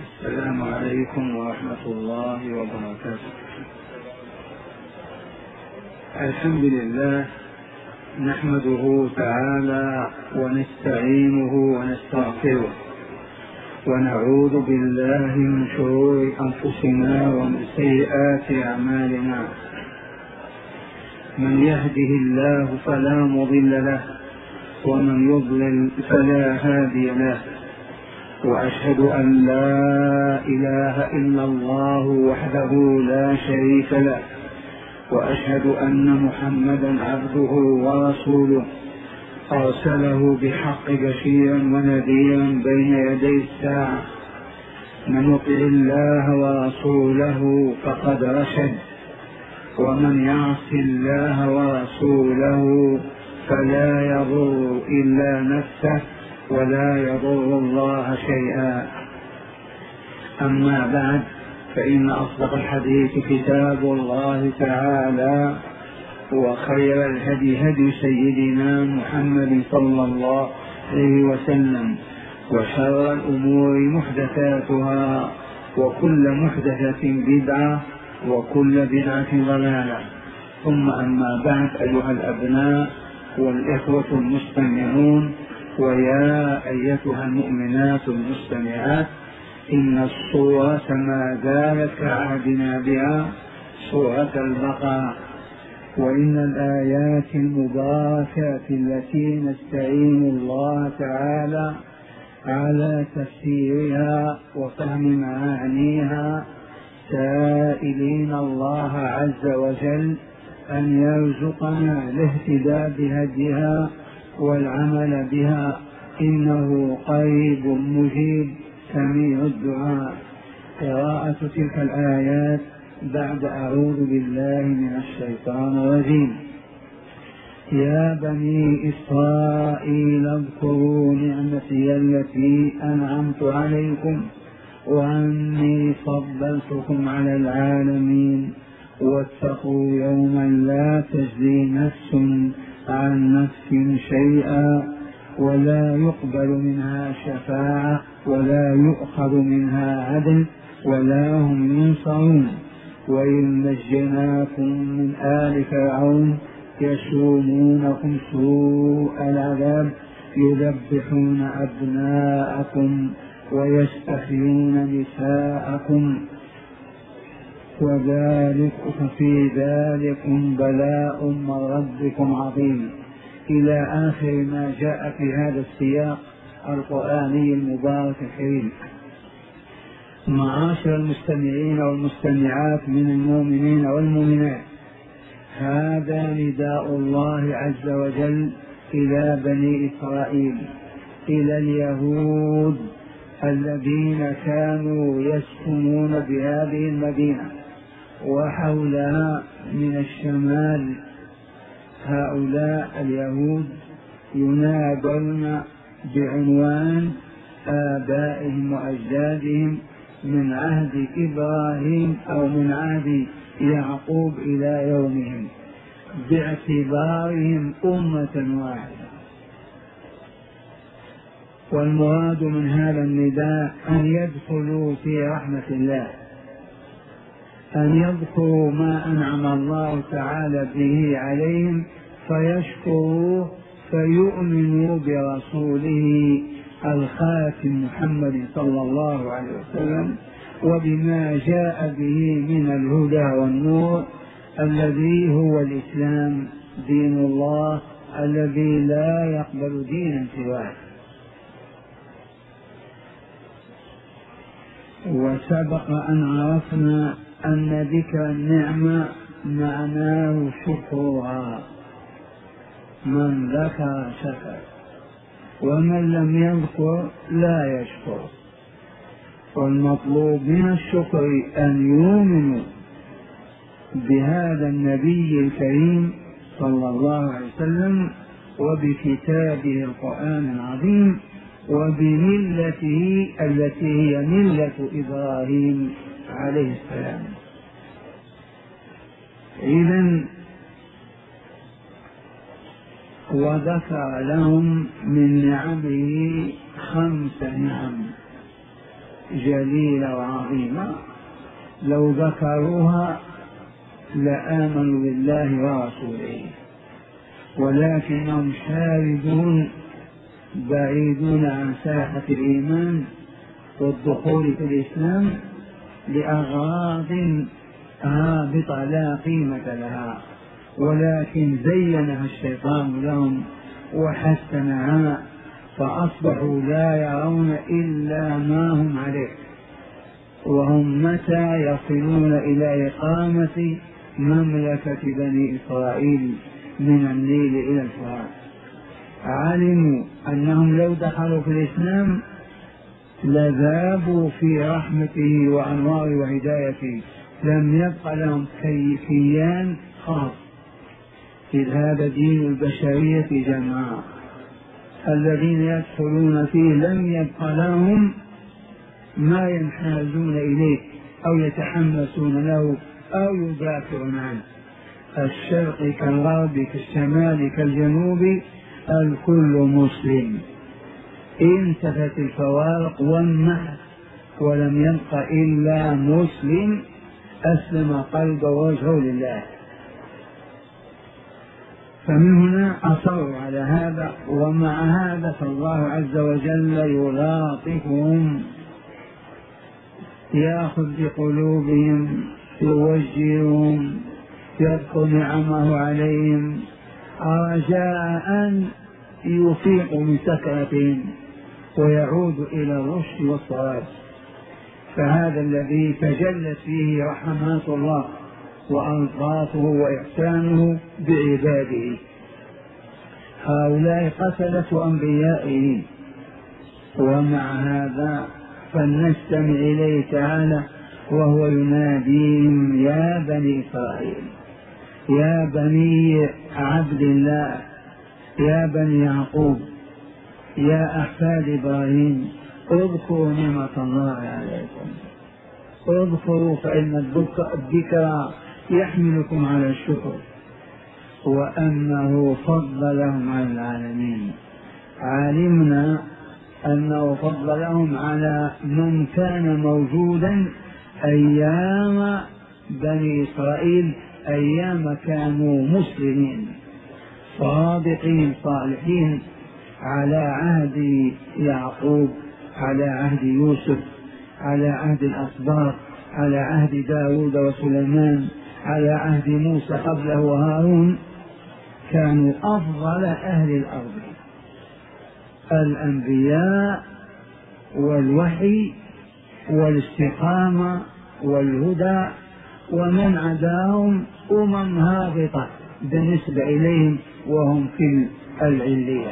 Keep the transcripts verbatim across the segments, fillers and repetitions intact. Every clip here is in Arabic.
السلام عليكم ورحمة الله وبركاته. الحمد لله نحمده تعالى ونستعينه ونستغفره ونعوذ بالله من شرور أنفسنا ومن سيئات أعمالنا. من يهده الله فلا مضل له ومن يضلل فلا هادي له، وأشهد أن لا إله إلا الله وحده لا شريك له، وأشهد أن محمدا عبده ورسوله أرسله بحق بشيرا ونذيرا بين يدي الساعة. من يطع الله ورسوله فقد رشد، ومن يعص الله ورسوله فلا يضر إلا نفسه ولا يضر الله شيئا. أما بعد، فإن أصدق الحديث كتاب الله تعالى، وخير الهدي هدي سيدنا محمد صلى الله عليه وسلم، وشر الأمور محدثاتها، وكل محدثة بدعة، وكل بدعة ضلالة. ثم أما بعد، أيها الأبناء والإخوة المستمعون، ويا أيتها المؤمنات المستمعات، إن الصورة ما زالت كعهدنا بها سورة البقرة، وإن الآيات المباركات التي نستعين الله تعالى على تفسيرها وفهم معانيها، سائلين الله عز وجل أن يرزقنا الاهتداء بهديها والعمل بها، إنه قريب مجيب سميع الدعاء. قراءة تلك الآيات بعد أعوذ بالله من الشيطان الرجيم. يا بني إسرائيل اذكروا نعمتي التي أنعمت عليكم وأني فضلتكم على العالمين، واتقوا يوما لا تجزي نفس عن نفس شيئا ولا يقبل منها شفاعة ولا يؤخذ منها عدل ولا هم ينصرون. وإن نجيناكم من آل فرعون يسومونكم سوء العذاب يذبحون أبناءكم ويستحيون نساءكم وذلك في ذلكم بلاء من ربكم عظيم، إلى آخر ما جاء في هذا السياق القرآني المبارك الكريم. معاشر المستمعين والمستمعات من المؤمنين والمؤمنات، هذا نداء الله عز وجل إلى بني إسرائيل، إلى اليهود الذين كانوا يسكنون بهذه المدينة وحولها من الشمال. هؤلاء اليهود ينادون بعنوان آبائهم وأجدادهم من عهد إبراهيم أو من عهد يعقوب إلى يومهم، باعتبارهم أمة واحدة. والمراد من هذا النداء أن يدخلوا في رحمة الله، أن يذكروا ما أنعم الله تعالى به عليهم فيشكروه، فيؤمنوا برسوله الخاتم محمد صلى الله عليه وسلم وبما جاء به من الهدى والنور، الذي هو الإسلام، دين الله الذي لا يقبل دينا سواه. وسبق أن عرفنا أن ذكر النعمة معناه شكرها، من ذكر شكر، ومن لم يذكر لا يشكر. والمطلوب من الشكر أن يؤمنوا بهذا النبي الكريم صلى الله عليه وسلم وبكتابه القرآن العظيم وبملته التي هي ملة إبراهيم عليه السلام. إذن وذكر لهم من نعمه خمس نعم، جليلة وعظيمة لو ذكروها لآمنوا بالله ورسوله، ولكنهم شاردون بعيدون عن ساحة الإيمان والدخول في الإسلام لأغراض هابطة لا قيمة لها، ولكن زينها الشيطان لهم وحسنها فأصبحوا لا يرون إلا ما هم عليه، وهم متى يصلون إلى إقامة مملكة بني إسرائيل من النيل إلى الفرات علموا أنهم لو دخلوا في الإسلام لذابوا في رحمته وأنوار وهدايته، لم يبق لهم كيان خاص، إذ هذا دين البشرية جمعاء، الذين يدخلون فيه لم يبق لهم ما ينحازون إليه أو يتحمسون له أو يدافعون عنه، الشرق كالغرب كالشمال كالجنوب الكل مسلم، انتفت الفوارق والنحس ولم يبق إلا مسلم أسلم قلبه ووجهه لله. فمن هنا أصروا على هذا، ومع هذا فالله عز وجل يلاطفهم، يأخذ بقلوبهم، يوجههم، يذكر نعمه عليهم رجاء أن يفيقوا من سكرتهم ويعودوا إلى الرشد والصواب. فهذا الذي تجلت فيه رحمات الله وألطافه وإحسانه بعباده، هؤلاء قتلة أنبيائه. ومع هذا فلنستمع إليه تعالى وهو يناديهم يا بني إسرائيل، يا بني عبد الله، يا بني يعقوب، يا أحفاد إبراهيم، اذكروا نعمة الله عليكم، اذكروا فإن الذكر يحملكم على الشكر، وأنه فضلهم على العالمين. علمنا أنه فضلهم على من كان موجودا أيام بني إسرائيل، أيام كانوا مسلمين صادقين صالحين على عهد يعقوب، على عهد يوسف، على عهد الأسباط، على عهد داود وسليمان، على عهد موسى قبله وهارون، كانوا أفضل أهل الأرض، الأنبياء والوحي والاستقامة والهدى، ومن عداهم أمم هابطة بالنسبة إليهم وهم في العلية.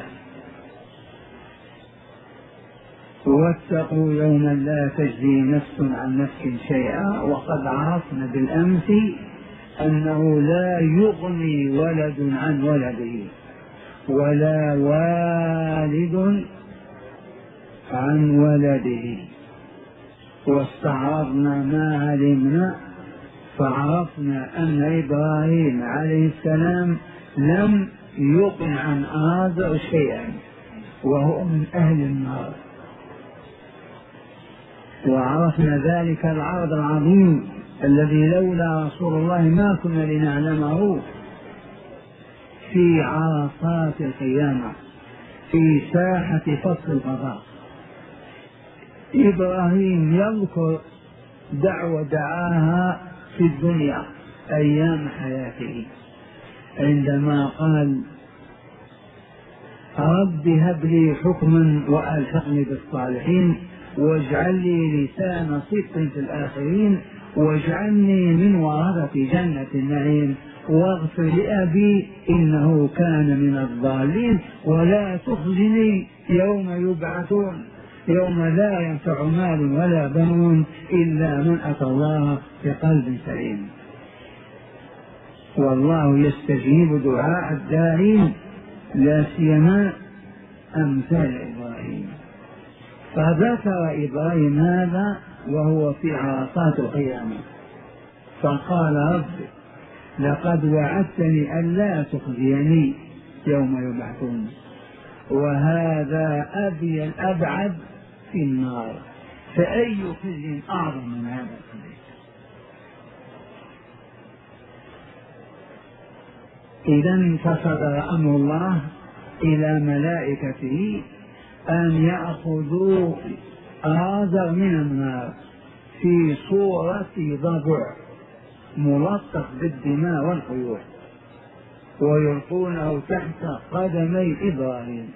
واتقوا يوما لا تجزي نفس عن نفس شيئا، وقد عرفنا بالأمس أنه لا يغني ولد عن ولده ولا والد عن ولده، واستعرضنا ما علمنا فعرفنا أن إبراهيم عليه السلام لم يقن عن آزر شيئا وهو من أهل النار، وعرفنا ذلك العرض العظيم الذي لولا رسول الله ما كنا لنعلمه في عرصات القيامة في ساحة فصل القضاء. إبراهيم يذكر دعوة دعاها في الدنيا أيام حياته عندما قال رب هب لي حكما وألحقني بالصالحين واجعل لي لسان صدق في الآخرين واجعلني من ورثة جنة النعيم واغفر لأبي إنه كان من الضالين ولا تخزني يوم يبعثون يوم لا ينفع مال ولا بنون إلا من أتى الله بقلب سليم. والله يستجيب دعاء الداعين لا سيما أمثال إبراهيم. فذكر إبراهيم هذا وهو في عرصات القيامة فقال رب لقد وعدتني ألا تخزيني يوم يبعثون، وهذا أبين أبعد في النار فأي خزي أعظم من هذا الخزي؟ إذا فصدر أمر الله إلى ملائكته أن يأخذوا آذر من النار في صورة ضبع ملطخ بالدماء والخيول ويلقونه تحت قدمي إبراهيم،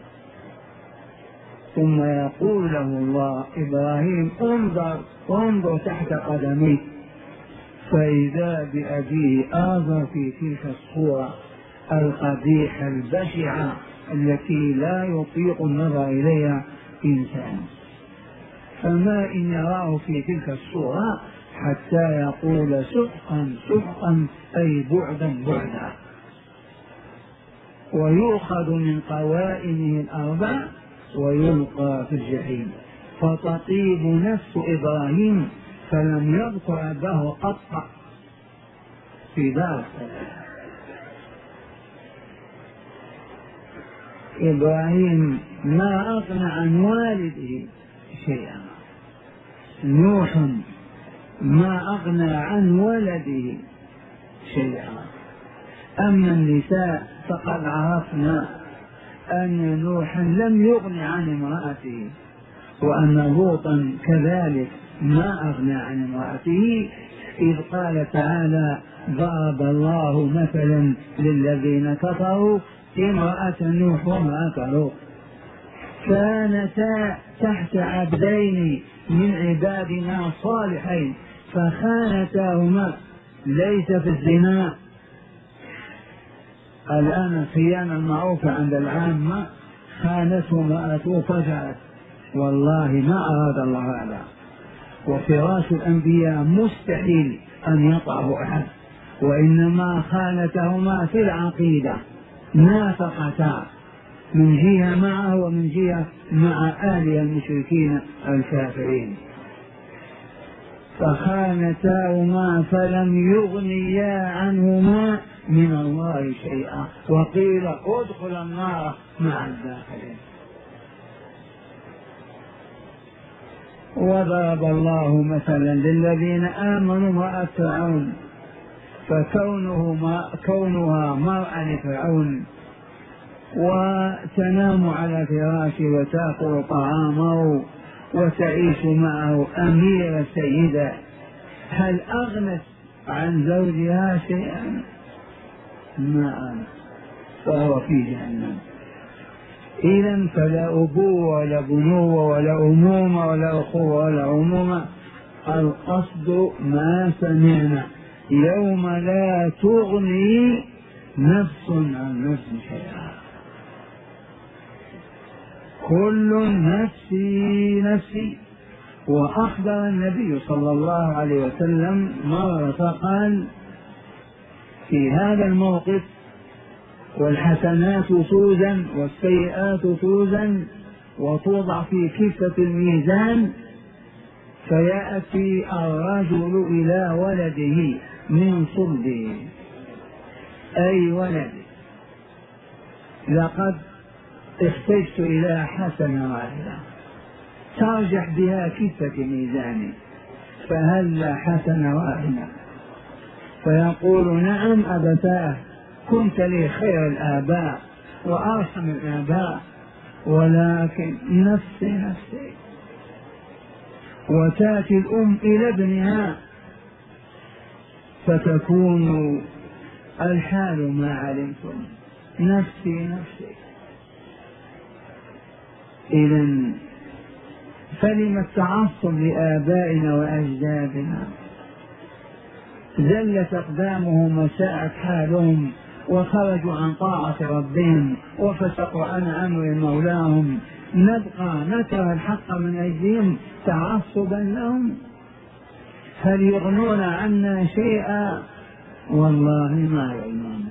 ثم يقول له الله: إبراهيم انظر انظر تحت قدميك، فإذا بأبيه آذر في تلك الصورة القبيحة البشعة التي لا يطيق النظر إليها إنسان. فما إن يراه في تلك الصورة حتى يقول سحقا سحقا أي بعدا بعدا، ويؤخذ من قوائمه الأربع ويلقى في الجحيم. فتطيب نفس إبراهيم فلم يذكر أباه قط في دار السلام. إبراهيم ما أغنى عن والده شيئا، نوح ما أغنى عن ولده شيئا. أما النساء فقد عرفنا أن نوحا لم يغن عن امرأته، وأن لوطا كذلك ما أغنى عن امرأته، إذ قال تعالى: ضرب الله مثلا للذين كفروا امرأة نوح وامرأة لوط كانتا تحت عبدين من عبادنا صالحين فخانتاهما. ليس في الزنا الآن الخيانة المعروفة عند العامة، خانته امرأته فجرت، والله ما أراد الله هذا. وفراش الأنبياء مستحيل أن يطعه أحد، وإنما خانتهما في العقيدة، نافقتا من جهة معه ومن جهة مع أهل المشركين الكافرين، فخانتاهما فلم يغنيا عنهما من الله شيئا، وقيل ادخل النار مع الداخلين. وضرب الله مثلا للذين آمنوا امرأة فرعون، فكونها كونها مرأة لفرعون وتنام على فراشه وتأكل طعامه وتعيش معه أميرة سيدة، هل أغنت عن زوجها شيئا؟ ما أغنت، فهو في جهنم. إذا فلا أبوة ولا بنوة ولا أمومة ولا أخوة ولا عمومة، القصد ما سمعنا: يوم لا تغني نفس عن نفس شيئا، كل نفسي نفسي. وأخبر النبي صلى الله عليه وسلم مرة فقال في هذا الموقف: والحسنات توزن والسيئات توزن وتوضع في كفة الميزان، فيأتي الرجل إلى ولده من صلبه، أي ولد لقد احتجت إلى حسنة واحدة ترجح بها كفة ميزاني، فهل حسنة واحدة؟ فيقول: نعم أبتاه، كنت لي خير الآباء وأرحم الآباء، ولكن نفسي نفسي. وتأتي الأم إلى ابنها فتكون الحال ما علمتم، نفسي نفسي. إذن فلم التعصب لآبائنا وأجدادنا؟ زلت أقدامهم وساءت حالهم وخرجوا عن طاعة ربهم وفسقوا عن أمر مولاهم، نبقى نكره الحق من أجلهم تعصبا لهم؟ هل يغنون عنا شيئا؟ والله ما يغنون.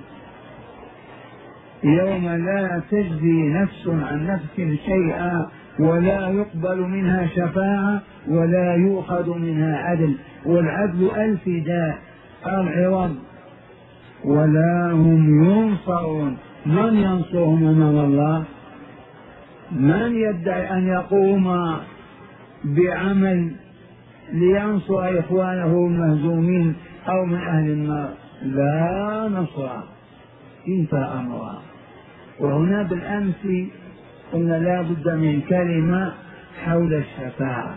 يوم لا تجزي نفس عن نفس شيئا ولا يقبل منها شفاعة ولا يؤخذ منها عدل، والعدل الفداء العوض، ولا هم ينصرون. من ينصرهم امام الله؟ من يدعي ان يقوم بعمل لينصر إخوانه المهزومين أو من أهل النار، لا نصر، انتهى أمرها. وهنا بالأمس قلنا لا بد من كلمة حول الشفاعة،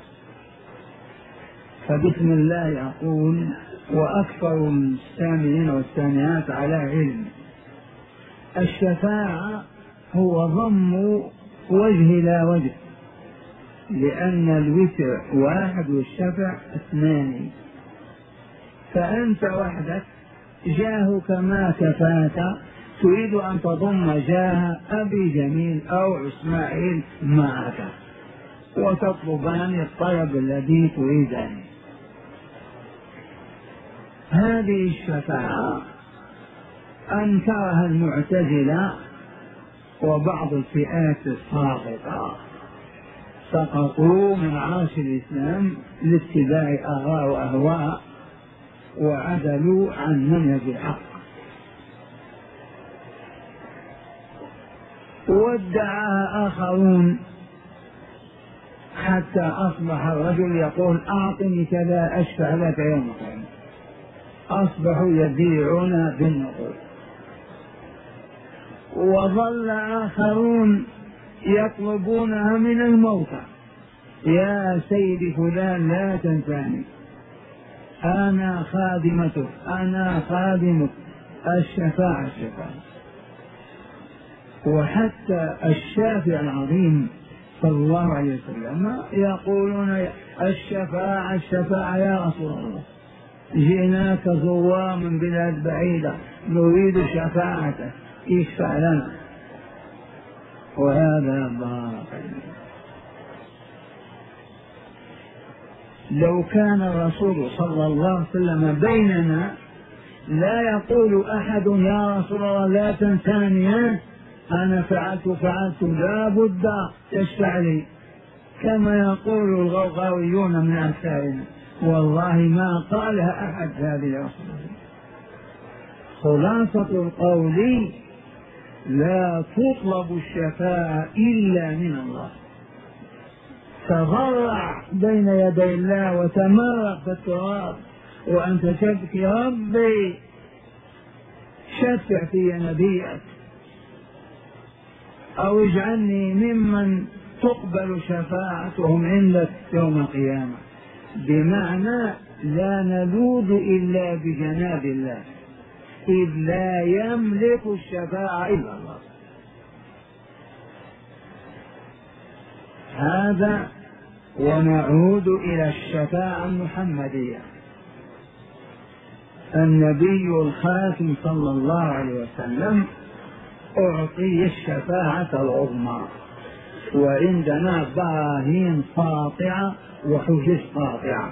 فبسم الله أقول وأكثر السامعين والسامعات على علم. الشفاعة هو ضم وجه لا وجه، لأن الوتر واحد والشفع اثنان، فأنت وحدك جاهك ما كفاك، تريد أن تضم جاه أبي جميل أو إسماعيل معك وتطلبان الطلب الذي تريدان. هذه الشفاعة أنكرها المعتزلة وبعض الفئات الساقطة، سقطوا من عرش الإسلام لاتباع آراء وأهواء وعدلوا عن منهج الحق. وادعاها آخرون حتى أصبح الرجل يقول أعطني كذا أشفع لك يوم القيامة، أصبحوا يبيعون بالنقود. وظل آخرون يطلبونها من الموتى، يا سيدي فلان لا تنساني، أنا خادمتك أنا خادمك، الشفاعة الشفاعة. وحتى الشافع العظيم صلى الله عليه وسلم يقولون الشفاعة الشفاعة يا رسول الله، جئناك زوار من بلاد بعيدة نريد شفاعتك اشفع لنا. وهذا باطل. لو كان الرسول صلى الله عليه وسلم بيننا لا يقول أحد يا رسول الله لا تنساني أنا فعلت فعلت لا بد تشفع لي، كما يقول الغوغاويون من أمثالنا. والله ما قالها أحد هذه الأصول. خلاصة القول لا تطلب الشفاعة إلا من الله. تضرع بين يدي الله وتمرق في التراب وأنت تبكي ربي شفع في نبيك أو اجعلني ممن تقبل شفاعتهم عندك يوم القيامة، بمعنى لا نلوذ إلا بجناب الله إذ لا يملك الشفاعة إلا الله. هذا. ونعود إلى الشفاعة المحمدية. النبي الخاتم صلى الله عليه وسلم أعطي الشفاعة العظمى، وعندنا براهين ساطعة وحجج قاطعة.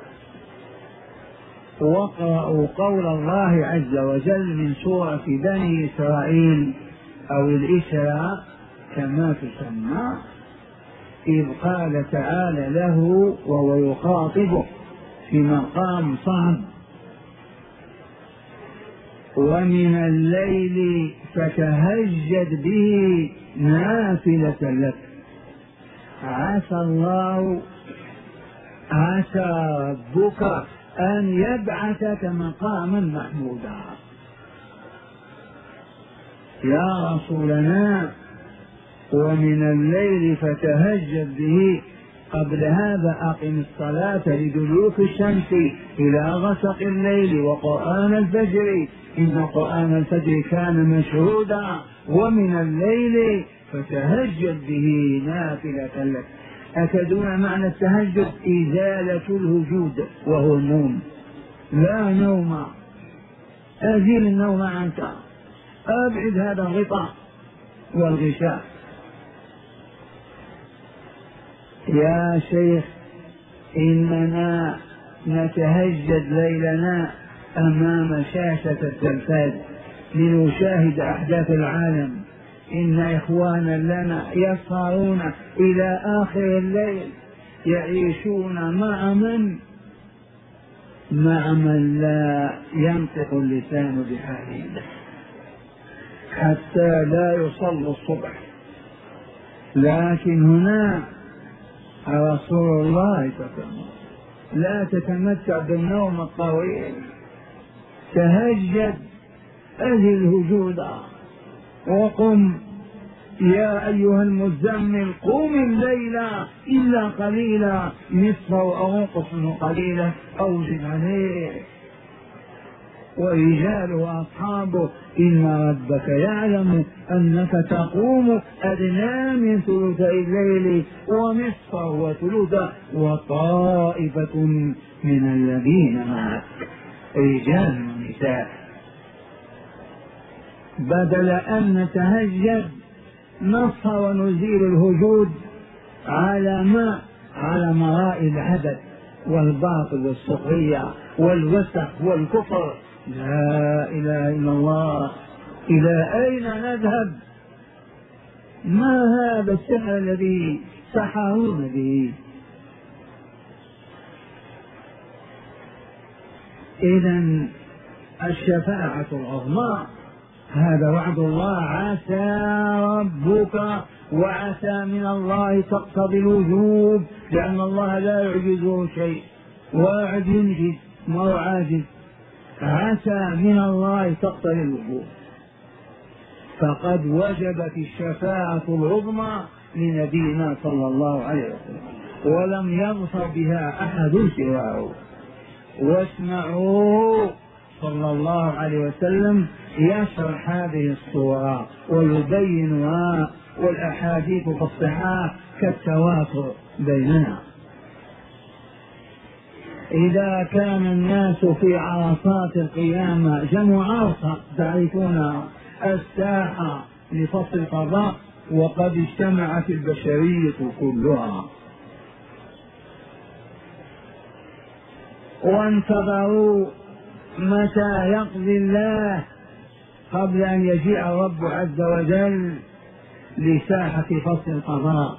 واقرأوا قول الله عز وجل من سورة بني إسرائيل أو الإسراء كما تسمى، إذ قال تعالى له وهو يخاطبه في مقام صعب: ومن الليل فتهجد به نافلة لك عسى الله عسى ربك أن يبعثك مقاما محمودا. يا رسولنا ومن الليل فتهجد به، قبل هذا أقم الصلاة لدلوك الشمس إلى غسق الليل وقرآن الفجر إن قرآن الفجر كان مشهودا، ومن الليل فتهجد به نافلة لك. أتدون معنى التهجد؟ إزالة الوجود وهو النوم. لا نوم، أزيل النوم عنك، أبعد هذا الغطاء والغشاء. يا شيخ إننا نتهجد ليلنا أمام شاشة التلفاز لنشاهد أحداث العالم. إن إخوانا لنا يسهرون إلى آخر الليل، يعيشون مع من مع من لا ينطق اللسان بحاله، حتى لا يصلوا الصبح. لكن هنا رسول الله تتمتع. لا تتمتع بالنوم الطويل، تهجد، أهل هجودا وقم يا أيها المزمل قم الليل إلا قليلا نصفه أو انقص منه قليلا أو زد عليه. ورجاله وأصحابه إن ربك يعلم أنك تقوم أدنى من ثلثي الليل ونصفه وثلثه وطائفة من الذين معك رجال ونساء. بدل أن نتهجد نصحى ونزيل الهجود على ما على مرائي العبث والباطل والسخرية والوسخ والكفر. لا إله إلا الله، إلى أين نذهب؟ ما هذا السحر الذي سحرون به؟ إذن الشفاعة العظمى هذا وعد الله. عسى ربك، وعسى من الله تقتضي الوجوب، لأن الله لا يعجزه شيء، واعد ينجز ما هو عاجز. عسى من الله تقتضي الوجوب، فقد وجبت الشفاعة العظمى لنبينا صلى الله عليه وسلم ولم يظفر بها أحد سواه. واسمعوا صلى الله عليه وسلم يشرح هذه الصورة ويبينها، والأحاديث في الصحاح كالتواتر بيننا. إذا كان الناس في عرصات القيامة، جمع عرصة تعرفون الساحة لفصل القضاء، وقد اجتمعت البشرية كلها وانتظروا متى يقضي الله قبل أن يجيء الرب عز وجل لساحة فصل القضاء.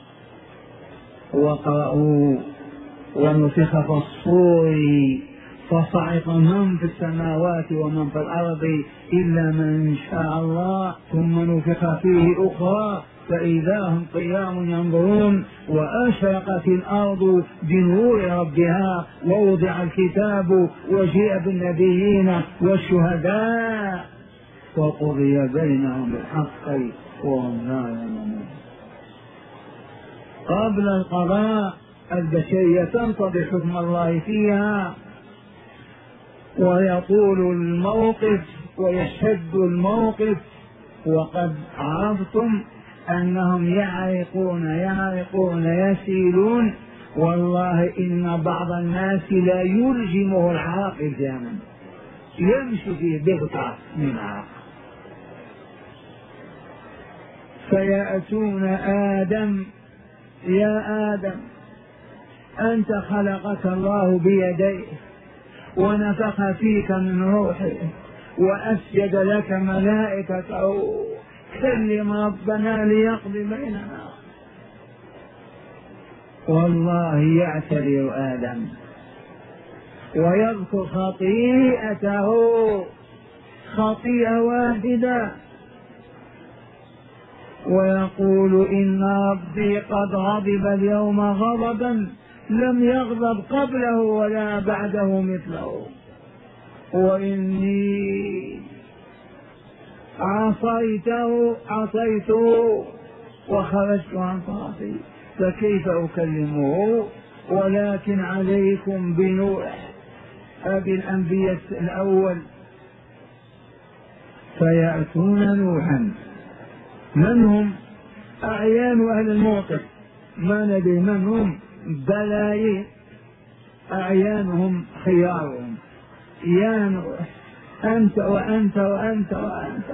وقرأوا ونفخ في الصور فصعق من في السماوات ومن في الأرض إلا من شاء الله ثم نفخ فيه أخرى فإذا هم قيام ينظرون وأشرقت الأرض بنور ربها ووضع الكتاب وجيء بالنبيين والشهداء وقضي بينهم بالحق وهم لا يعلمون. قبل القضاء البشرية تنتظر حكم الله فيها، ويطول الموقف ويشد الموقف. وقد عرفتم أنهم يعرقون يعرقون يسيلون، والله إن بعض الناس لا يلجمه العرق الجامد، يمشي في بغتة من عرق. فيأتون آدم يا آدم أنت خلقك الله بيديه ونفخ فيك من روحه وأسجد لك ملائكته، كلم ربنا ليقضي بيننا. والله يعتذر آدم ويذكر خطيئته، خطيئة واحدة، ويقول إن ربي قد غضب اليوم غضبا لم يغضب قبله ولا بعده مثله، وإني عصيته عصيته وخرجت عن طاعته فكيف أكلمه؟ ولكن عليكم بنوح أبي الأنبياء الأول. فيأتون نوحا، من هم؟ أعيان أهل الموقف، ما ندري من هم، بلايين أعيانهم خيارهم، يا نوح أنت وأنت وأنت وأنت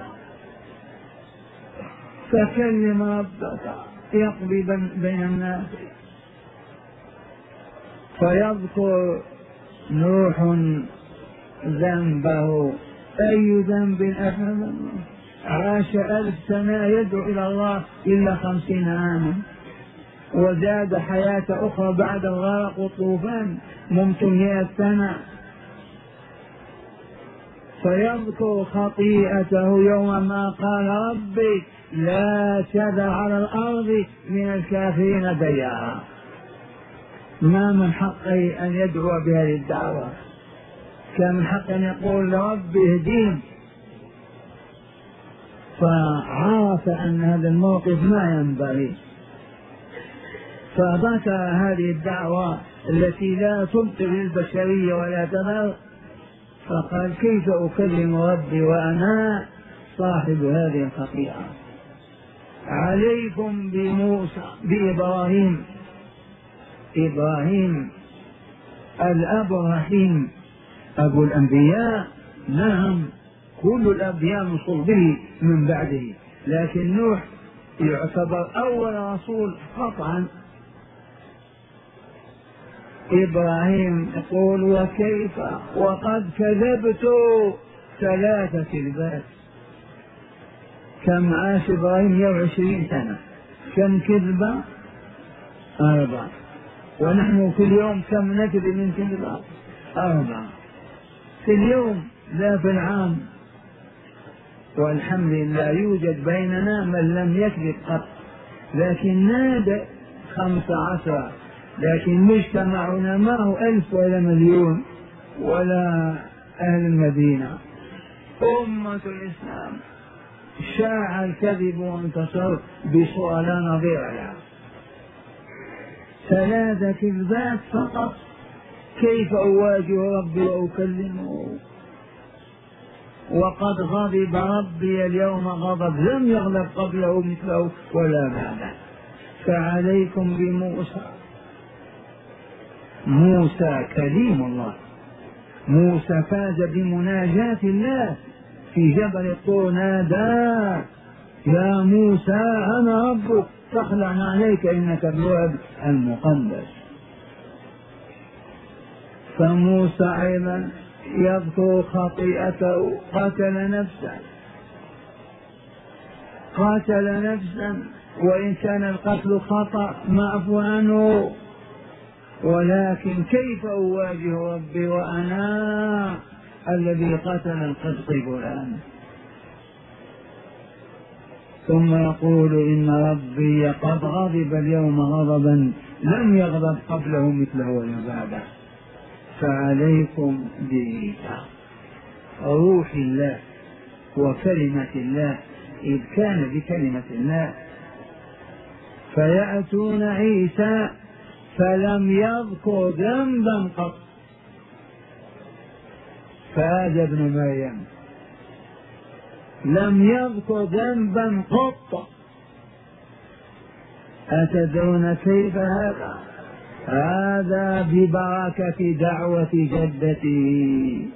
فكلم ربك يقضي بين الناس. فيذكر نوح ذنبه، أي ذنب أفعل؟ عاش ألف سنة يدعو إلى الله إلا خمسين عاما، وزاد حياة أخرى بعد الغرق والطوفان ممكن مئة سنة. فيذكر خطيئته يوم ما قال ربي لا تذر على الأرض من الكافرين ديارا. ما من حقه أن يدعو بهذه الدعوة، كان من حقه أن يقول رب اهدين، فعرف أن هذا الموقف ما ينبغي، فذكر هذه الدعوة التي لا تبطل البشرية ولا تضر، فقال كيف أكلم ربي وأنا صاحب هذه الخطيئة؟ عليكم بموسى بإبراهيم، إبراهيم الأب الرحيم أبو الأنبياء، نعم كل الأنبياء من صلبه من بعده، لكن نوح يعتبر أول رسول قطعا. إبراهيم يقول وكيف وقد كذبت ثلاث كذبات. كم عاش إبراهيم مئة وعشرين سنة، كم كذبة؟ أربعة. ونحن في اليوم كم نكذب من كذبة؟ أربعة في اليوم لا في العام. والحمد لله يوجد بيننا من لم يكذب قط، لكن نادى خمسة عشر، لكن مجتمعنا ما هو ألف ولا مليون ولا أهل المدينة. أمة الإسلام شاع الكذب وانتصر بصورة لا نظير لها. ثلاث كذبات فقط، كيف أواجه ربي وأكلمه؟ وقد غضب ربي اليوم غضب لم يغضب قبله مثله ولا بعده. فعليكم بموسى. موسى كليم الله، موسى فاز بمناجاة الله في جبل الطور، نادى يا موسى أنا ربك فاخلع عليك إنك بالواد المقدس. فموسى أيضا يذكر خطيئته، قتل نفسا قتل نفسا وإن كان القتل خطأ معفو عنه، ولكن كيف أواجه ربي وأنا الذي قتل القسط فلان؟ ثم يقول إن ربي قد غضب اليوم غضبا لم يغضب قبله مثله ولا بعده. فعليكم بروح الله وكلمة الله، إذ كان بكلمة الله. فيأتون عيسى فلم يذكر ذنبا قط، فهذا ابن مريم لم يذكر ذنبا قط. أتدرون كيف هذا؟ هذا ببركة دعوة جدته.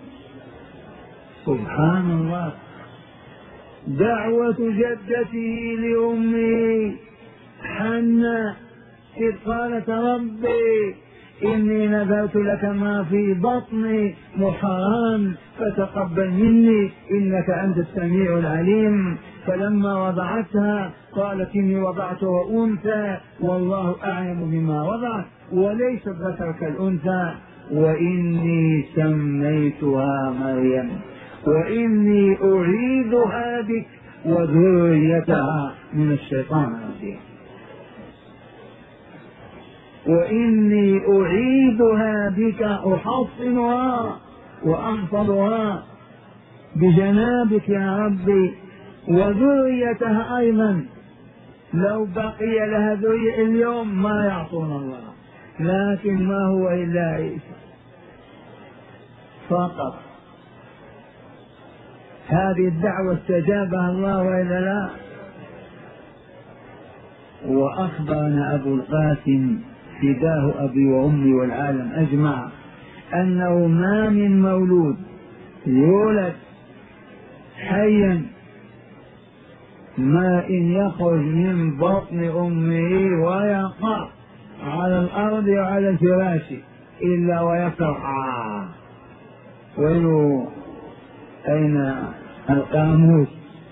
سبحان الله، دعوة جدته لأمه حنة إذ قالت ربي إني نذرت لك ما في بطني محررا فتقبل مني إنك أنت السميع العليم. فلما وضعتها قالت إني وضعتها أنثى والله أعلم بما وضعت وليس الذكر كالأنثى وإني سميتها مريم وإني أعيذها بك وذريتها من الشيطان الرجيم وإني أعيذها بك أحصنها وأحفظها بجنابك يا ربي وذريتها أيضا. لو بقي لها ذرية اليوم ما يعصون الله، لكن ما هو إلا عيسى فقط. هذه الدعوة استجابها الله وإلا لا؟ وأخبرنا أبو القاسم فداه أبي وأمي والعالم أجمع أنه ما من مولود يولد حيا ما إن يخرج من بطن أمه ويقع على الأرض وعلى الفراش إلا ويصرخ آه. وينه أين القاموس؟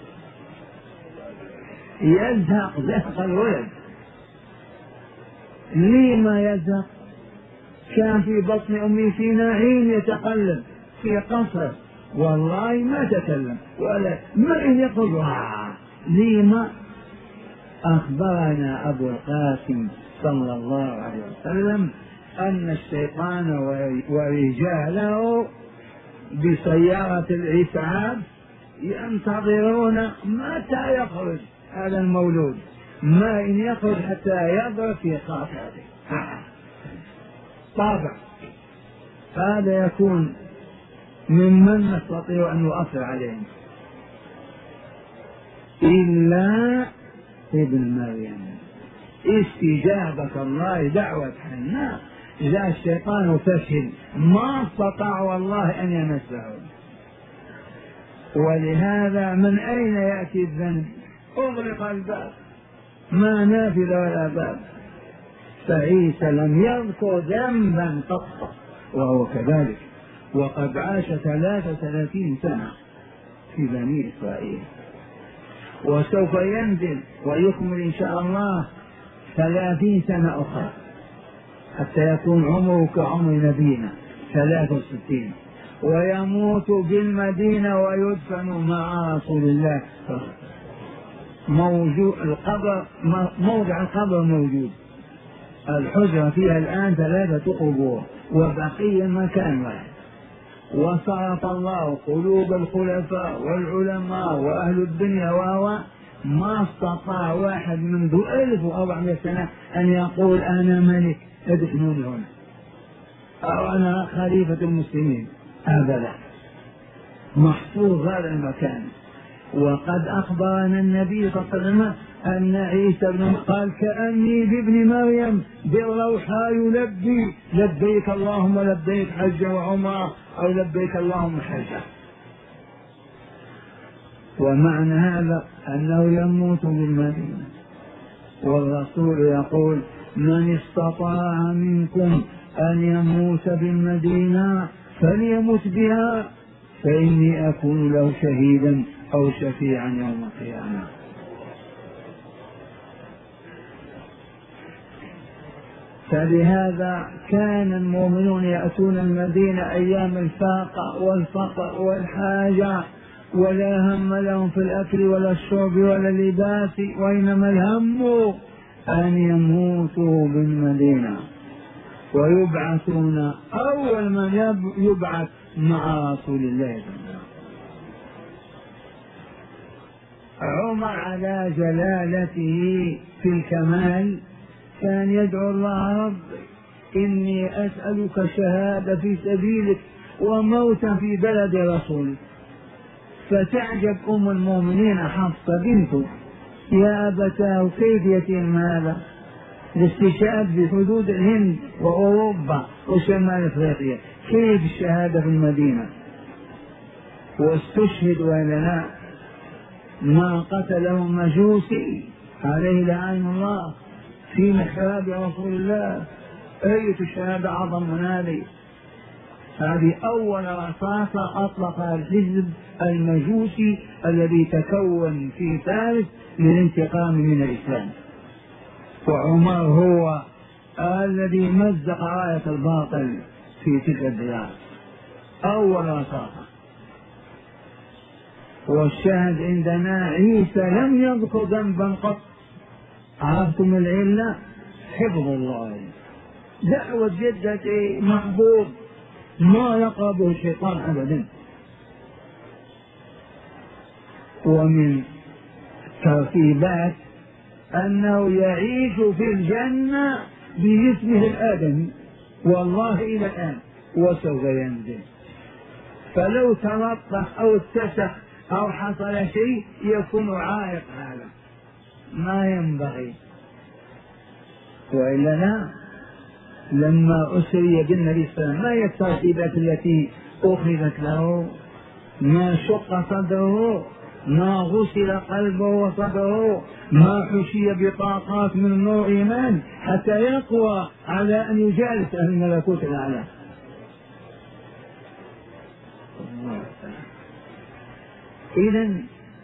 يزهق زهق الولد. لما يزهق؟ كان في بطن أمي في نعيم يتقلب في قصر والله ما تكلم ولا ما إن يقولها. لما؟ أخبرنا أبو القاسم صلى الله عليه وسلم أن الشيطان ورجاله بسيارة الإسعاف ينتظرون متى يخرج هذا المولود، ما إن يخرج حتى يضرب في خاطره. طابع هذا يكون ممن نستطيع أن نؤثر عليهم إلا ابن مريم. استجابة الله دعوة حناء، جاء الشيطان فشل، ما استطاع والله أن يمسه. ولهذا من أين يأتي الذنب؟ أغلق الباب، ما نافذ ولا باب. فعيسى لم يذكر ذنبا قط وهو كذلك، وقد عاش ثلاث ثلاثين سنة في بني إسرائيل، وسوف ينزل ويكمل إن شاء الله ثلاثين سنة أخرى حتى يكون عمره كعمر نبينا ثلاث وستين، ويموت بالمدينة ويدفن مع رسول الله. موجود القبر، موضع القبر موجود، الحجرة فيها الآن ثلاثة قبور وبقي مكان واحد. وصرف الله قلوب الخلفاء والعلماء وأهل الدنيا، وهو ما استطاع واحد منذ ألف وأربعمائة سنة أن يقول أنا ملك ادفنوني هنا أو أنا خليفة المسلمين، أبدا، محفوظ هذا المكان. وقد أخبرنا النبي صلى الله عليه وسلم أن عيسى بن قال كأني بابن مريم بالروحاء يلبي لبيك اللهم لبيك حجة وعمرة أو لبيك اللهم حجة. ومعنى هذا أنه يموت بالمدينة، والرسول يقول من استطاع منكم أن يموت بالمدينة فليمت بها فإني أكون له شهيدا أو شفيعا يوم القيامة. فلهذا كان المؤمنون يأتون المدينة أيام الفاقة والفقر والحاجة، ولا هم لهم في الأكل ولا الشرب ولا اللباس، وإنما الهم أن يموتوا بالمدينة ويبعثون أول من يبعث مع رسول الله. عمر على جلالته في الكمال كان يدعو الله رب إني أسألك شهادة في سبيلك وموتا في بلد رسولك. فتعجب أم المؤمنين حفصة بنته يا أبتاه كيف يتم هذا؟ الاستشهاد بحدود الهند وأوروبا وشمال أفريقيا، كيف الشهادة في المدينة؟ واستشهد ولا ما قتله مجوسي عليه لعين الله في محراب رسول الله. أية الشهادة أعظم من هذه؟ هذه أول رصاصة أطلقها الحزب المجوسي الذي تكون في فارس للانتقام من الإسلام، وعمر هو الذي مزق راية الباطل في تلك البلاد. أول رصاصة. والشاهد عندنا عيسى لم يذكر ذنبا قط. عرفتم العلة؟ حفظ الله، دعوة جدتي محبوب ما يقربه الشيطان أبدا. ومن ترتيبات أنه يعيش في الجنة بجسمه الآدمي والله إلى الآن وسوف ينزل، فلو تلطخ أو اتسخ أو حصل شيء يكون عائق، هذا ما ينبغي. وإلا لا، لما أسري بالنبي صلى الله عليه وسلم ما هي الترتيبات التي أخذت له؟ ما شق صدره، ما غسل قلبه وصدره، ما حشي بطاقات من نور إيمان حتى يقوى على أن يجالس أهل الملكوت الأعلى. إذن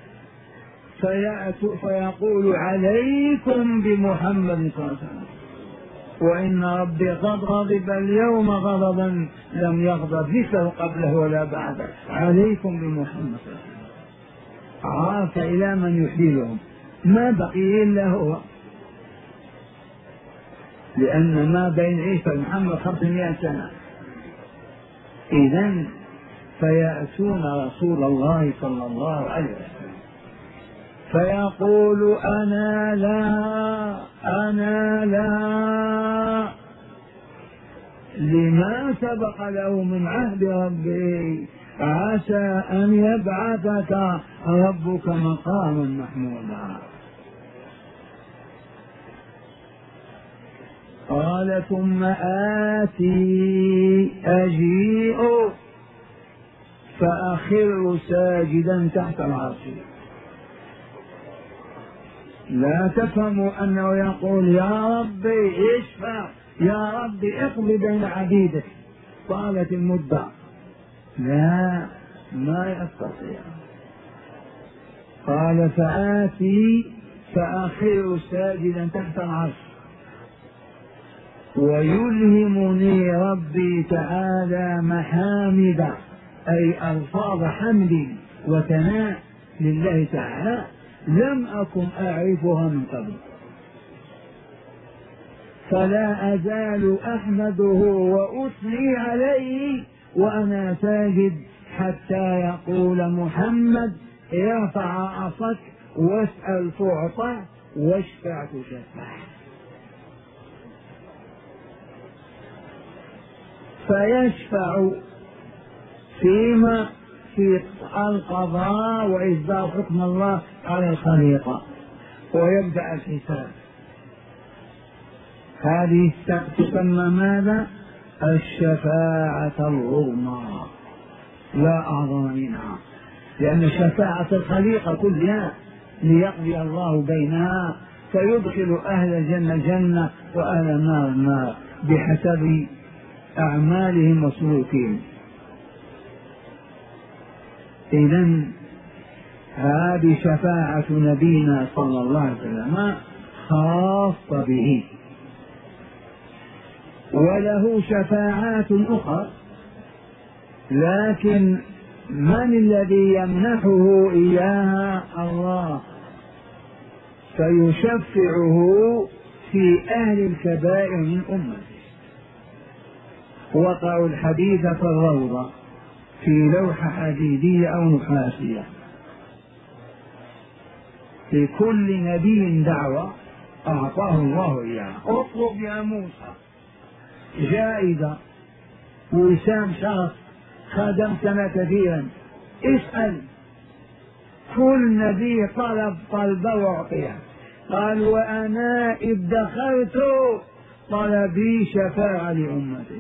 فيقول عليكم بمحمد صلى الله عليه وسلم، وإن ربي قد غضب اليوم غضبا لم يغضب مثله قبله ولا بعده. عليكم بمحمد صلى الله عليه وسلم. عاف إلى من يحيلهم، ما بقي إلا هو. لأن ما بين عيسى ومحمد خمسمائة سنة. إذن فيأتون رسول الله صلى الله عليه وسلم فيقول أنا لا أنا لا لما سبق له من عهد ربي، عسى أن يبعثك ربك مقاما محمودا. قال ثم آتي أجيء فأخر ساجدا تحت العرش. لا تفهموا أنه يقول يا ربي اشفع، يا ربي اقضي بين عبيدك، طالت المدة. لا، ما يستطيع. قال فآتي فأخر ساجدا تحت العرش، ويلهمني ربي تعالى محامد، أي ألفاظ حمد وثناء لله تعالى لم أكن أعرفها من قبل، فلا أزال أحمده وأثني عليه وأنا ساجد حتى يقول محمد ارفع عصاك واسأل تعطى واشفع تشفع. فيشفع فيما في القضاء وإصدار حكم الله على الخليقة ويبدأ الحساب. هذه تسمى ماذا؟ الشفاعة العظمى، لا أعظم منها، لأن شفاعة الخليقة كلها ليقضي الله بينها فيدخل أهل الجنة جنة وأهل النار النار بحسب أعمالهم وسلوكهم. إذن هذه شفاعة نبينا صلى الله عليه وسلم خاصة به، وله شفاعات أخرى، لكن من الذي يمنحه إياها؟ الله، فيشفعه في أهل الكبائر من أمته. وقعوا الحديث في الروضة في لوحة حديدية أو نحاسية، في كل نبي دعوة أعطاه الله إياها. اطلب يا موسى جائزة، وسام شرف، خدمتنا كثيرا، اسأل. كل نبي طلب طلبه وأعطيه. قال وأنا ادخرت طلبي شفاعة لأمتي،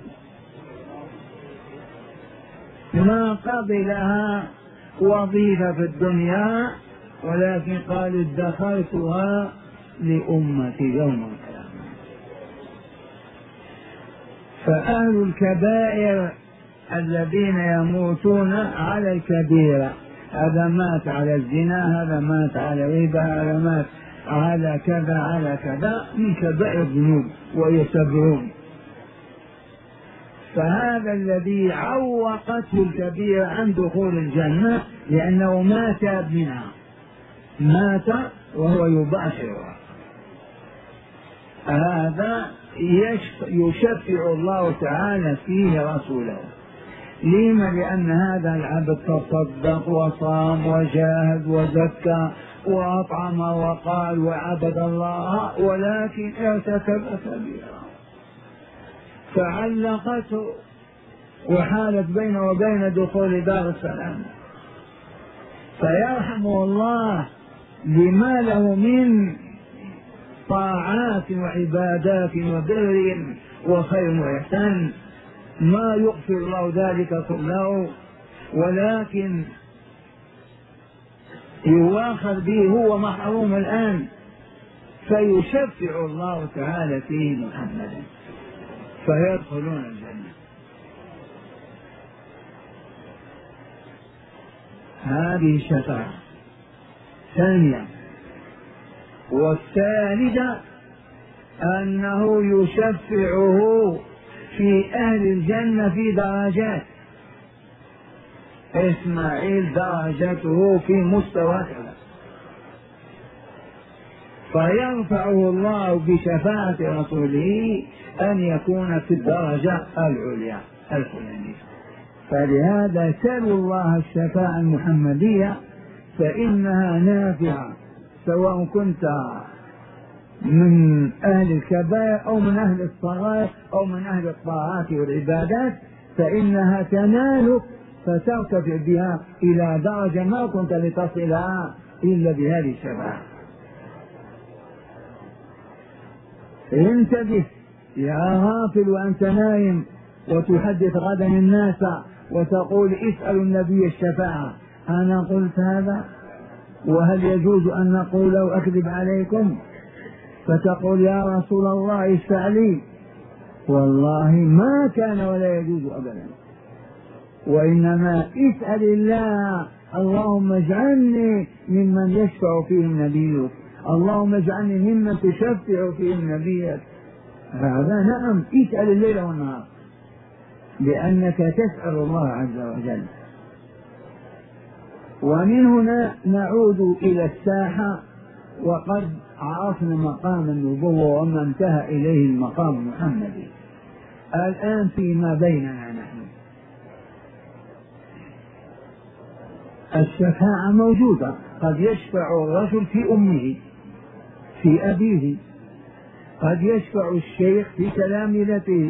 ما قبلها وظيفة في الدنيا، ولكن قال ادخرتها لأمتي يوم القيامة. فأهل الكبائر الذين يموتون على الكبيرة، هذا مات على الزنا، هذا مات على الربا، هذا مات على كذا على كذا من كبائر الذنوب ويسبرون، فهذا الذي عوقته الكبيرة عن دخول الجنة لأنه ما تاب منها، مات وهو يباشرها. هذا يشفع الله تعالى فيه رسوله. لما؟ لأن هذا العبد تصدق وصام وجاهد وزكى وأطعم وقال وعبد الله، ولكن ارتكب كبيرا فعلقته وحالت بينه وبين دخول دار السلام، فيرحمه الله لما له من طاعات وعبادات وبر وخير وإحسان، ما يغفر الله ذلك كله، ولكن يواخذ به هو محروم الآن، فيشفع الله تعالى فيه محمدا فيدخلون الجنة. هذه شفاعة ثانية. والثالثة أنه يشفعه في أهل الجنة في درجات. إسماعيل درجته في مستوى كذا، فيرفعه الله بشفاعة رسوله أن يكون في الدرجة العليا الفلانية. فلهذا سلوا الله الشفاعة المحمدية فإنها نافعة، سواء كنت من أهل الكبائر أو من أهل الصغائر أو من أهل الطاعات والعبادات، فإنها تنالك فترتفع بها إلى درجة ما كنت لتصلها إلا بهذه الشفاعة. انتبه يا غافل وأنت نايم وتحدث غدا الناس وتقول اسألوا النبي الشفاعة، أنا قلت هذا؟ وهل يجوز أن نقول أو أكذب عليكم فتقول يا رسول الله اشفع لي؟ والله ما كان ولا يجوز أبدا، وإنما اسأل الله اللهم اجعلني ممن يشفع فيهم نبيك، اللهم اجعلني ممن تشفع فيهم نبيك. هذا نعم اسأل الليل والنهار، لأنك تسأل الله عز وجل. ومن هنا نعود إلى الساحة، وقد عرفنا مقام النبوة وما انتهى إليه المقام المحمدي. الآن فيما بيننا نحن الشفاعة موجودة، قد يشفع الرجل في أمه في أبيه، قد يشفع الشيخ في تلامذته،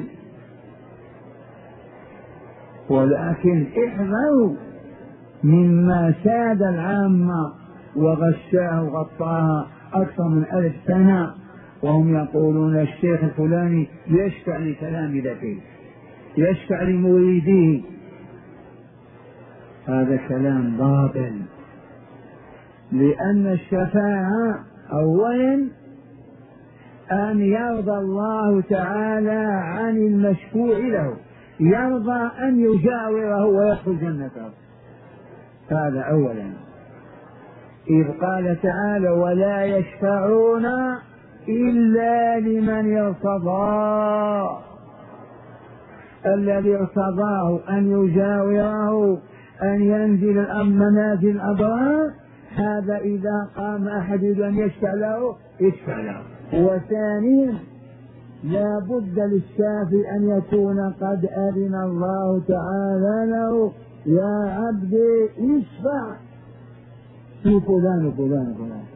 ولكن احذروا مما ساد العامة وغشاه وغطاها أكثر من ألف سنة، وهم يقولون الشيخ الفلاني يشفع لتلامذته يشفع لمريديه. هذا كلام باطل، لأن الشفاعة أولا أن يرضى الله تعالى عن المشفوع له، يرضى أن يجاوره ويدخل جنته، هذا أولا. إذ قال تعالى ولا يشفعون إلا لمن ارتضى، الذي ارتضاه أن يجاوره أن ينزل منازل الأبرار، هذا إذا قام أحد أن يشفع له يشفع له. وثانيا لا بد للشافع أن يكون قد أذن الله تعالى له يا عبدي اشفع في فلان وفلان وفلان.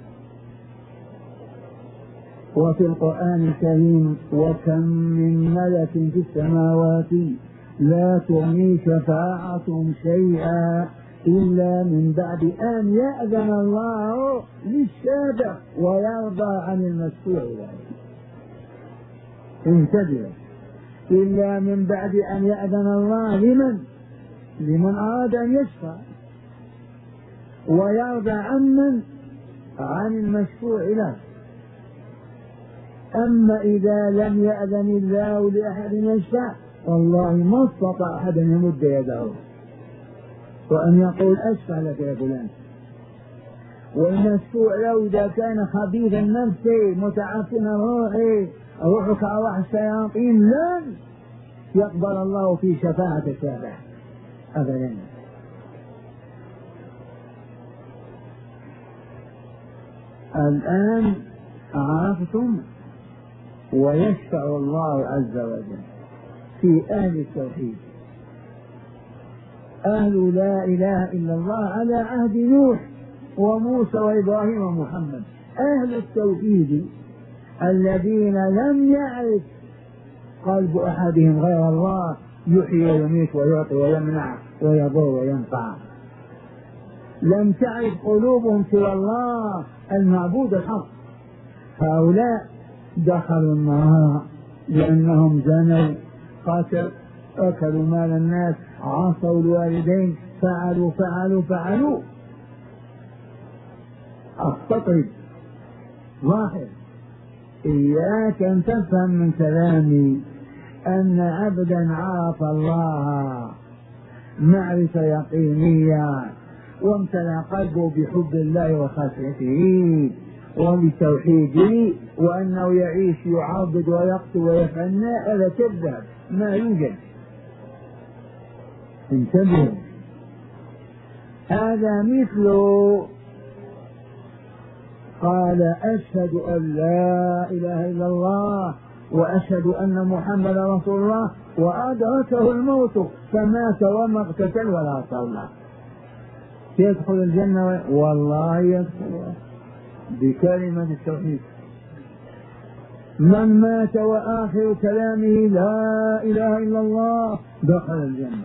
وفي القرآن الكريم وكم من ملك في السماوات لا تغني شفاعتهم شيئا إلا من بعد أن يأذن الله للشافع ويرضى عن المشفوع له. انتبه، إلا من بعد أن يأذن الله لمن لمن أراد أن يشفع ويرضى عمن عن المشفوع له. أما إذا لم يأذن الله لأحد يشفع والله ما استطاع أحد أن يمد يده وأن يقول أشفع لك يا فلان. والمشفوع له إذا كان خبيث النفس متعفن روحي روحك أرواح الشياطين لن يقبل الله في شفاعة الشافع أبدا. الآن عرفتم ويشفع الله عز وجل في أهل التوحيد، أهل لا إله إلا الله على عهد نوح وموسى وإبراهيم ومحمد. أهل التوحيد الذين لم يعرف قلب أحدهم غير الله يحيي ويميت ويعطي ويمنع ويضر وينفع، لم تعرف قلوبهم سوى الله المعبود الحق. هؤلاء دخلوا النار لأنهم زنوا قتلوا أكلوا مال الناس عصوا الوالدين فعلوا فعلوا فعلوا. أستطرد ظاهر، إياك أن تفهم من كلامي أن عبدا عرف الله معرفة يقينية وامتلأ قلبه بحب الله وخشيته وبتوحيده وأنه يعيش يعبد ويقتل ويفنى، هذا كذب ما يوجد. انتبهوا، هذا مثل قال أشهد أن لا إله إلا الله وأشهد أن محمد رسول الله، وأدركه الموت فمات وما اغتسل ولا صلى، يدخل الجنة؟ والله يدخل بكلمة التوحيد. من مات وآخر كلامه لا إله إلا الله دخل الجنة.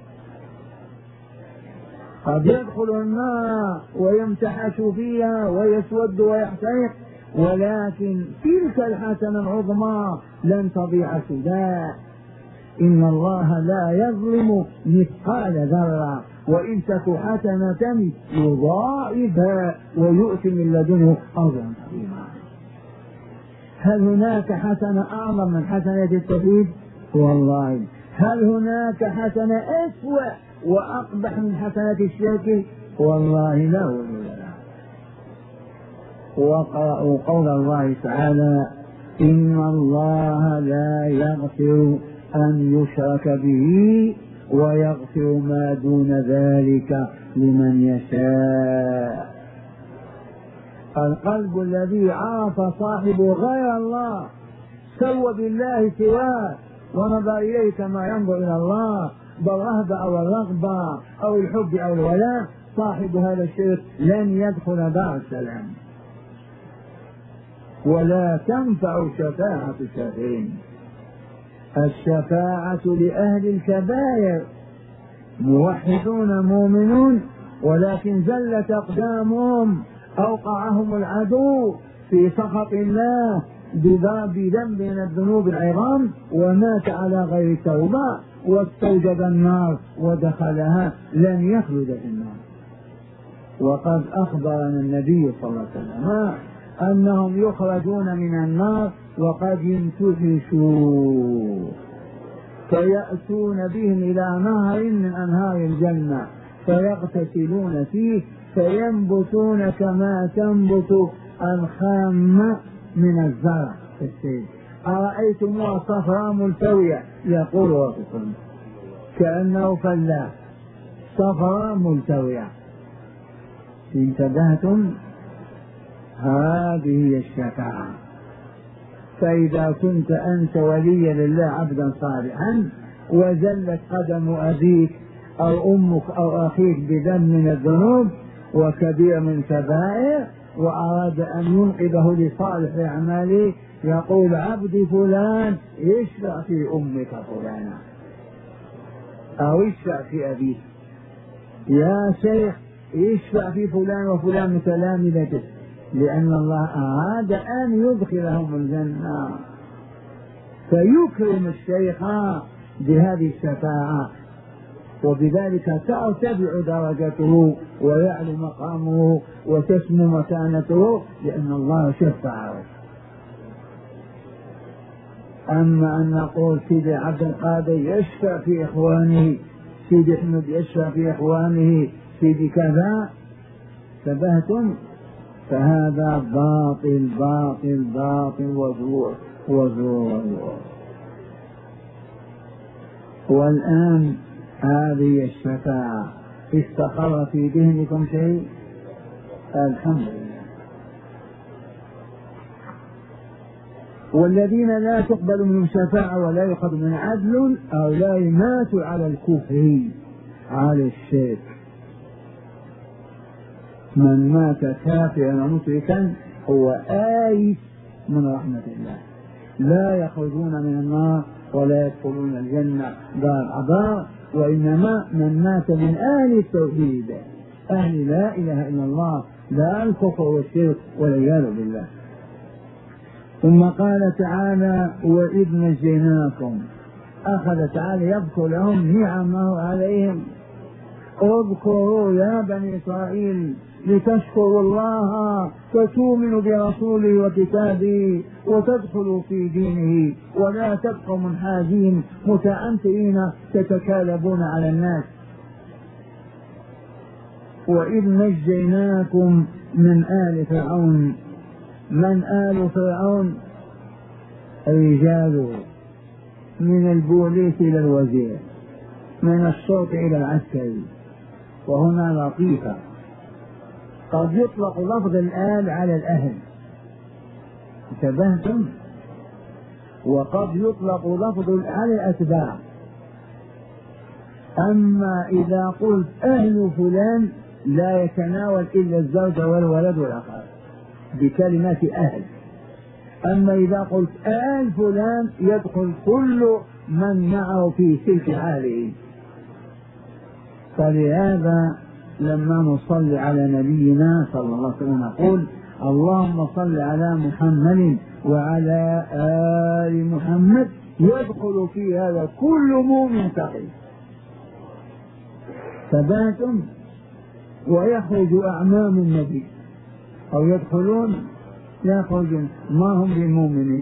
قد يدخل النار ويمتحش فيها ويسود ويحترق، ولكن تلك الحسنة العظمى لن تضيع سدى. إن الله لا يظلم مثقال ذرة، وإن تك حسنة يضاعفها ويؤتي من لدنه أجرا عظيما. هل هناك حسنة أعظم من حسنة التوحيد؟ والله. هل هناك حسنة أسوأ وأقبح من حسنة الشرك؟ والله لا ولا. وقرأوا قول الله تعالى: إن الله لا يغفر أن يشرك به ويغفر ما دون ذلك لمن يشاء. القلب الذي عرف صاحبه غير الله، سوى بالله سواه ونظر إليه كما ينظر إلى الله بالرهبة أو الرغبة أو الحب أو الولاء، صاحب هذا الشرك لن يدخل دار السلام، ولا تنفع شفاعة الشافعين. الشفاعة لأهل الكبائر، موحدون مؤمنون ولكن زلت أقدامهم، أوقعهم العدو في سخط الله بذنب من الذنوب العظام، ومات على غير توبة واستوجب النار ودخلها، لن يخلد في النار. وقد أخبرنا النبي صلى الله عليه وسلم أنهم يخرجون من النار وقد انتهشوا، فيأتون بهم إلى نهر من أنهار الجنة فيغتسلون فيه فينبتون كما تنبت الخامة من الزرع في السيل. أرأيتموها صفراء ملتوية؟ يقول ربكم كأنه فلاح، صفراء ملتوية. انتبهتم؟ هذه هي الشفاعة. فإذا كنت أنت وليا لله عبدا صالحا وزلت قدم أبيك أو أمك أو أخيك بذنب من الذنوب وكبير من كبائر، وأراد أن ينقذه لصالح أعماله، يقول: عبدي فلان اشفع في أمك فلانة، أو اشفع في أبيك، يا شيخ اشفع في فلان وفلان من تلامذته، لأن الله أراد أن يدخلهم الجنة، فيكرم الشيخ بهذه الشفاعة، وبذلك ترتفع درجته ويعلو مقامه وتسمو مكانته، لأن الله شفعه. أما أن نقول سيدي عبد القادر يشفع في إخوانه، سيدي أحمد يشفع في إخوانه، سيدي كذا، انتبهتم؟ فهذا باطل باطل باطل وزور وزور. والآن هذه الشفاعة استقر في ذهنكم شيء؟ الحمد لله. والذين لا تقبل منهم شفاعة ولا يؤخذ من عدل هؤلاء ماتوا على الكفر على الشرك. من مات كافرا ومشركا هو آيس من رحمة الله، لا يخرجون من النار ولا يدخلون الجنة دار العذاب، وإنما من مات من أهل التوحيد، أهل لا إله إلا الله، لا الكفر والشرك والعياذ بالله. ثم قال تعالى: وإذ نجيناكم. أخذ تعالى يذكر لهم نعمه عليهم. اذكروا يا بني إسرائيل لتشكروا الله وتؤمنوا برسوله وكتابه وتدخلوا في دينه، ولا تبقوا منحازين متعنتين تتكالبون على الناس. وإذ نجيناكم من آل فرعون. من آل فرعون؟ رجال، من البوليس إلى الوزير، من الشرطي إلى العسكري. وهنا لطيفة، قد يطلق لفظ الآل على الأهل، انتبهتم؟ وقد يطلق لفظ على الأتباع. أما إذا قلت أهل فلان لا يتناول إلا الزوج والولد والأخوات بكلمة أهل. أما إذا قلت آل فلان يدخل كل من معه في تلك حاله. فلهذا لما نصلي على نبينا صلى الله عليه وسلم نقول اللهم صل على محمد وعلى آل محمد، يدخل في هذا كل مؤمن تقي. ثباتم. ويخرج أعمام النبي أو يدخلون يخرجون ما هم بالمؤمنين.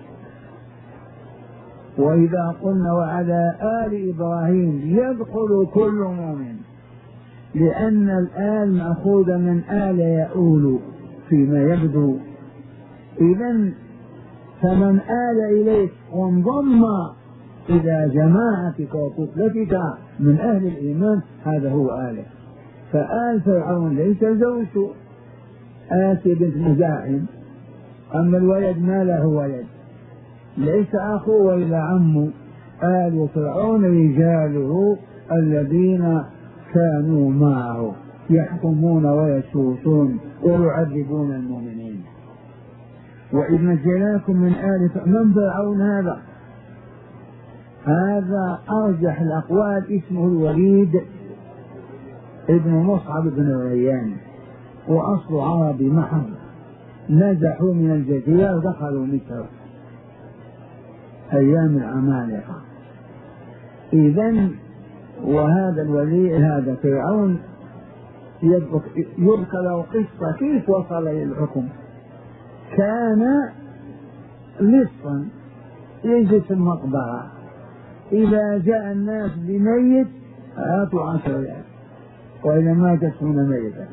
وإذا قلنا وعلى آل إبراهيم يدخل كل مؤمن، لأن الآل مأخوذ من آل يؤول فيما يبدو. إذن فمن آل إليك وانضم إلى جماعتك وكتلتك من أهل الإيمان هذا هو آله. فآل فرعون ليس زوجته آسيا بنت مزاحم، أما الولد ما له ولد، ليس أخوه وإلا عمه. آل فرعون رجاله الذين كانوا معه يحكمون ويسوسون ويعذبون المؤمنين. وإذ نجيناكم من آل من فرعون هذا؟ هذا أرجح الأقوال اسمه الوليد ابن مصعب بن ريان، وأصل عربي محض، نزحوا من الجزيرة ودخلوا مصر أيام العمالقة. إذن وهذا الولي هذا فرعون يذكر له قصة كيف وصل إلى الحكم. كان لصا يجلس في المقبرة، إذا جاء الناس بميت أعطوا عشر ريال، وإذا ماتت هنا ميتا.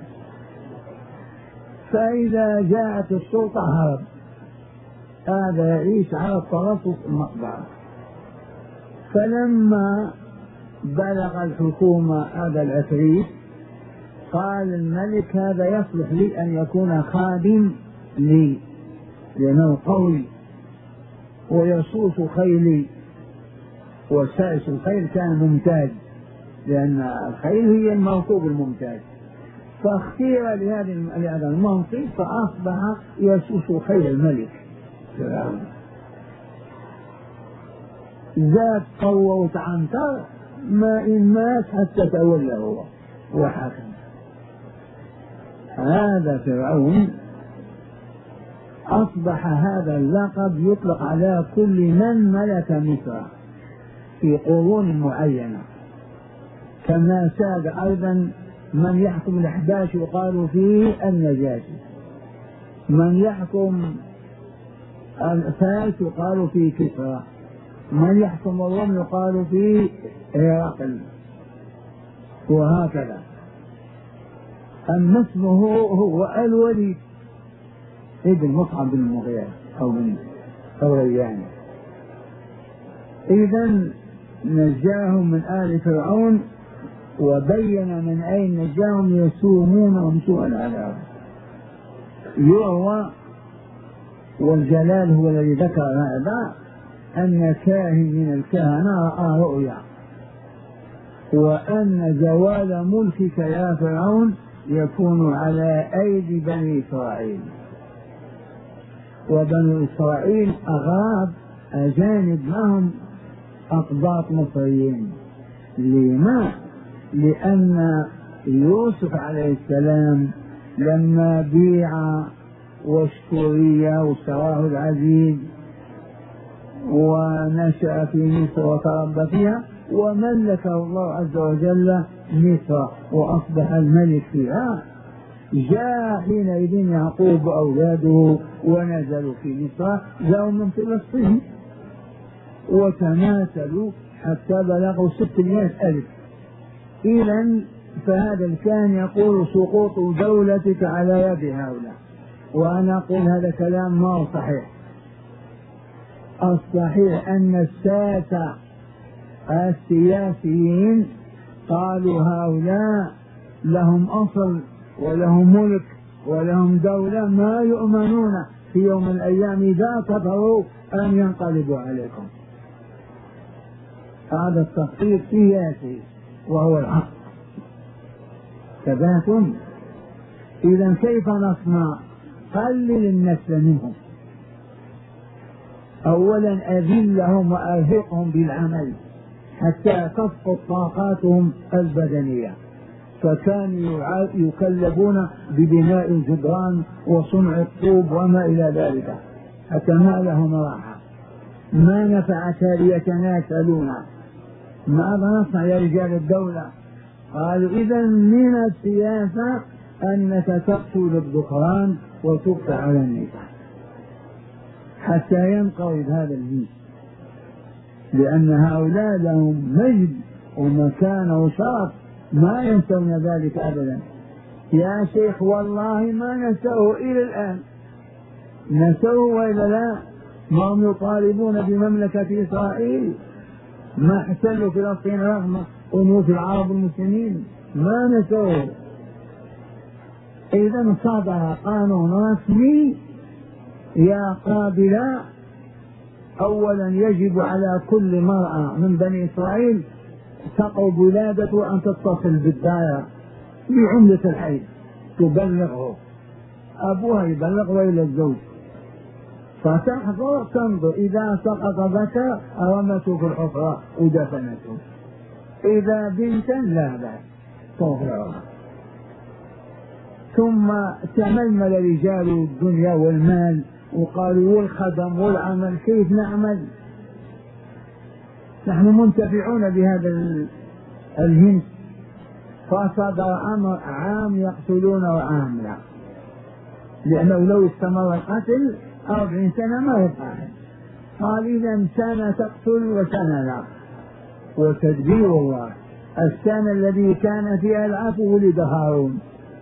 فإذا جاءت السلطة هرب، هذا يعيش على الترصص في المقبرة. فلما بلغ الحكومة هذا العفريت قال الملك هذا يصلح لي أن يكون خادم لي، لأنه قوي ويصوص خيلي، وسائس الخيل كان ممتاز، لأن الخيل هي المركوب الممتاز. فاختير لهذا المنصب فأصبح يسوس خيل الملك. ذات قوة وتعنتر، ما إن مات حتى تولى هو وحكم. هذا فرعون أصبح هذا اللقب يطلق على كل من ملك مصر في قرون معينة، كما ساد أيضا من يحكم الأحباش يقال فيه النجاشي، من يحكم الفارس يقال فيه كسرى، من يحكم الروم يقال فيه هرقل، وهكذا. أما اسمه هو الوليد ابن مصعب بن المغيرة أو بن ريان. إذن نجاهم من آل فرعون، وبين من أين نجاهم يسومونهم سوء العذاب. يروى والجلال هو الذي ذكر هذا أن كاهن من الكهنة رأى رؤيا، وأن زوال ملكك يا فرعون يكون على أيدي بني إسرائيل. وبنو إسرائيل أغراب أجانب معهم أقباط مصريين. لما؟ لأن يوسف عليه السلام لما بيع واشتري واشتراه العزيز ونشأ في مصر وتربى فيها، وملكه الله عز وجل مصر وأصبح الملك فيها، جاء حينئذ يعقوب وأولاده ونزلوا في مصر، جاءوا من فلسطين وتماثلوا حتى بلغوا ستمائة ألف. إذن فهذا الكان يقول سقوط دولتك على يد هؤلاء، وأنا أقول هذا كلام ما هو صحيح. الصحيح أن الساسة السياسيين قالوا هؤلاء لهم أصل ولهم ملك ولهم دولة ما يؤمنون في يوم من الأيام إذا كفروا أن ينقلبوا عليكم. هذا التخطيط سياسي وهو الحق. تباتم. إذا كيف نصنع؟ قلل النسل منهم. أولا أذلهم وأرهقهم بالعمل حتى تسقط طاقاتهم البدنية، فكانوا يكلفون ببناء الجدران وصنع الطوب وما إلى ذلك، حتى ما لهم راحة، ما نفعت يتناسلون. ماذا نصنع يا رجال الدولة؟ قالوا إذا من السياسة أنك تقتل الذكران وتبقى على النساء حتى ينقرض هذا الجنس، لأن هؤلاء لهم مجد ومكانة وشرف ما ينسون ذلك أبدا. يا شيخ والله ما نسوه إلى الآن، نسوه وإلا لا؟ ما هم يطالبون بمملكة إسرائيل، ما احتلوا فلسطين رغم أنوف العرب المسلمين، ما نسوه. إذا صدر قانون رسمي يا قابلة. أولا يجب على كل مرأة من بني إسرائيل تقرب ولادته أن تتصل بالدائرة بعملة الحي، تبلغه أبوها يبلغ وإلى الزوج، فتحضر تنظر إذا سقط ذكر رمته في الحفرة ودفنته، إذا بنتا لا بأس ترضعها. ثم تململ رجال الدنيا والمال وقالوا والخدم والعمل، كيف نعمل؟ نحن منتفعون بهذا الهند. فصدر أمر عام يقتلون وعام لا، لأنه لو استمر القتل أربعين سنة ما يبقى. قال إذا سنة تقتل وسنة لا، وتدبير الله. السنة الذي كان فيها العفو ولد هارون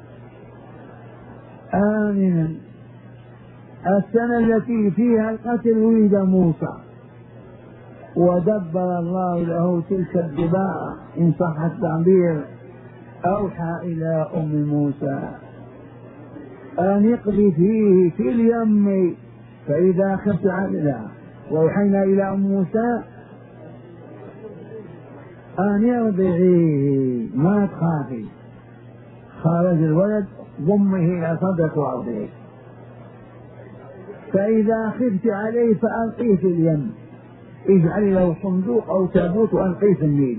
آمنا، السنة التي فيها القتل ولد موسى، ودبر الله له تلك الدباء إن صح التعبير. أوحى إلى أم موسى أن اقذفيه فيه في اليم فإذا خفت عليها، وأوحينا إلى أم موسى أن يرضعيه ما تخافي. خرج الولد ضمه إلى صدرك وأرضعيه، فإذا خفت عليه فألقيه في اليم، اجعلي له صندوق أو تابوت وألقيه في النيل.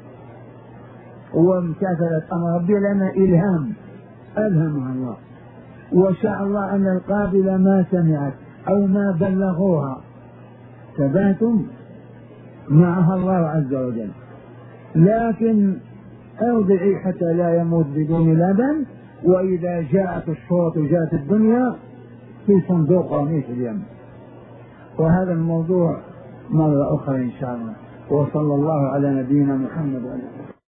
وامتثلت أمر ربي لنا إلهام ألهمها الله، وشاء الله أن القابلة ما سمعت أو ما بلغوها، ثباتم معها الله عز وجل. لكن ارضعي حتى لا يموت بدون لبن، وإذا جاءت الشرطة وجاءت الدنيا في صندوق رميه في اليم. وهذا الموضوع مرة أخرى إن شاء الله. وصلى الله على نبينا محمد وعلى آله.